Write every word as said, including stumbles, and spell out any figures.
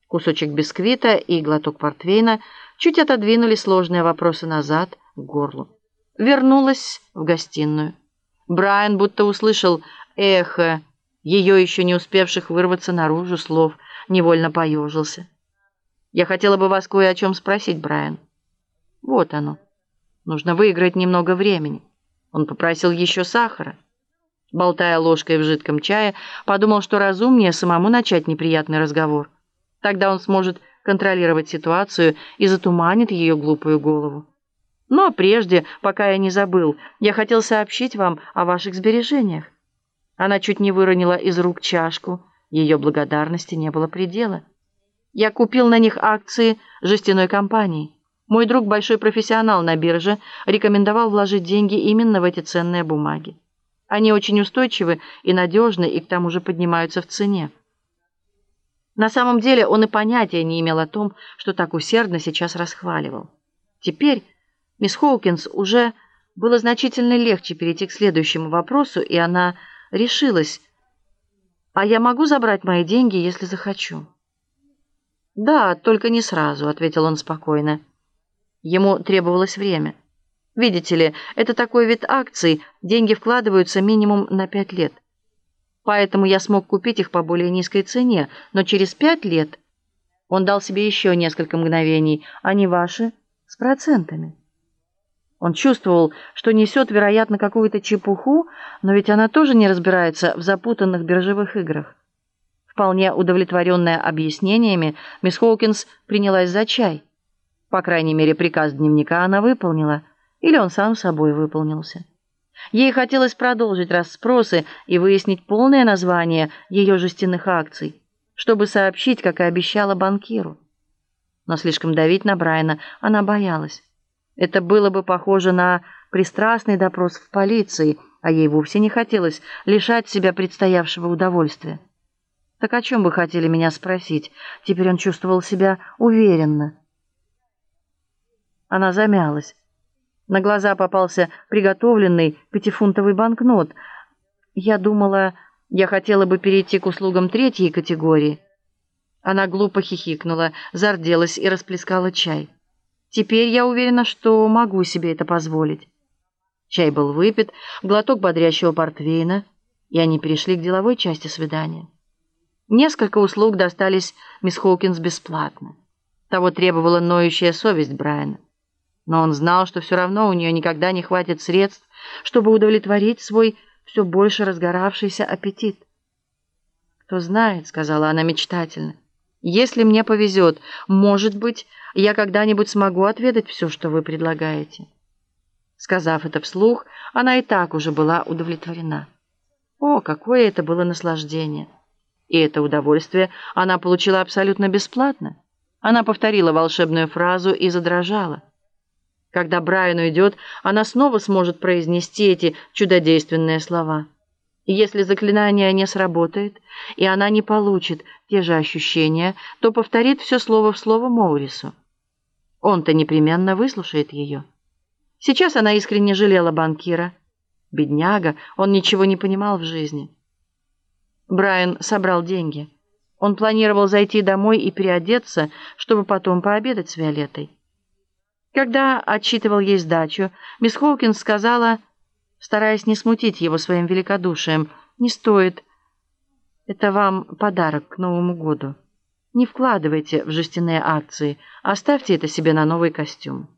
Кусочек бисквита и глоток портвейна чуть отодвинули сложные вопросы назад к горлу. Вернулась в гостиную. Брайан будто услышал эхо ее еще не успевших вырваться наружу слов, невольно поежился. «Я хотела бы вас кое о чем спросить, Брайан». «Вот оно. Нужно выиграть немного времени». Он попросил еще сахара. Болтая ложкой в жидком чае, подумал, что разумнее самому начать неприятный разговор. Тогда он сможет контролировать ситуацию и затуманит ее глупую голову. Но прежде, пока я не забыл, я хотел сообщить вам о ваших сбережениях. Она чуть не выронила из рук чашку. Ее благодарности не было предела. Я купил на них акции жестяной компании. Мой друг, большой профессионал на бирже, рекомендовал вложить деньги именно в эти ценные бумаги. Они очень устойчивы и надежны, и к тому же поднимаются в цене. На самом деле он и понятия не имел о том, что так усердно сейчас расхваливал. Теперь мисс Хоукинс уже было значительно легче перейти к следующему вопросу, и она решилась. «А я могу забрать мои деньги, если захочу?» «Да, только не сразу», — ответил он спокойно. Ему требовалось время. «Видите ли, это такой вид акций, деньги вкладываются минимум на пять лет. Поэтому я смог купить их по более низкой цене, но через пять лет...» Он дал себе еще несколько мгновений. «Они ваши, с процентами». Он чувствовал, что несет, вероятно, какую-то чепуху, но ведь она тоже не разбирается в запутанных биржевых играх. Вполне удовлетворенная объяснениями, мисс Хоукинс принялась за чай. По крайней мере, приказ дневника она выполнила, или он сам собой выполнился. Ей хотелось продолжить расспросы и выяснить полное название ее жестяных акций, чтобы сообщить, как и обещала банкиру. Но слишком давить на Брайана она боялась. Это было бы похоже на пристрастный допрос в полиции, а ей вовсе не хотелось лишать себя предстоявшего удовольствия. «Так о чем вы хотели меня спросить?» Теперь он чувствовал себя уверенно. Она замялась. На глаза попался приготовленный пятифунтовый банкнот. «Я думала, я хотела бы перейти к услугам третьей категории». Она глупо хихикнула, зарделась и расплескала чай. «Теперь я уверена, что могу себе это позволить». Чай был выпит, глоток бодрящего портвейна, и они перешли к деловой части свидания. Несколько услуг достались мисс Хоукинс бесплатно. Того требовала ноющая совесть Брайана. Но он знал, что все равно у нее никогда не хватит средств, чтобы удовлетворить свой все больше разгоравшийся аппетит. «Кто знает», — сказала она мечтательно, — «если мне повезет, может быть, я когда-нибудь смогу отведать все, что вы предлагаете». Сказав это вслух, она и так уже была удовлетворена. О, какое это было наслаждение! И это удовольствие она получила абсолютно бесплатно. Она повторила волшебную фразу и задрожала. Когда Брайан уйдет, она снова сможет произнести эти чудодейственные слова. И если заклинание не сработает, и она не получит те же ощущения, то повторит все слово в слово Моурису. Он-то непременно выслушает ее. Сейчас она искренне жалела банкира. Бедняга, он ничего не понимал в жизни. Брайан собрал деньги. Он планировал зайти домой и переодеться, чтобы потом пообедать с Виолеттой. Когда отчитывал ей сдачу, мисс Хоукинс сказала, стараясь не смутить его своим великодушием: «Не стоит. Это вам подарок к Новому году. Не вкладывайте в жестяные акции, оставьте это себе на новый костюм».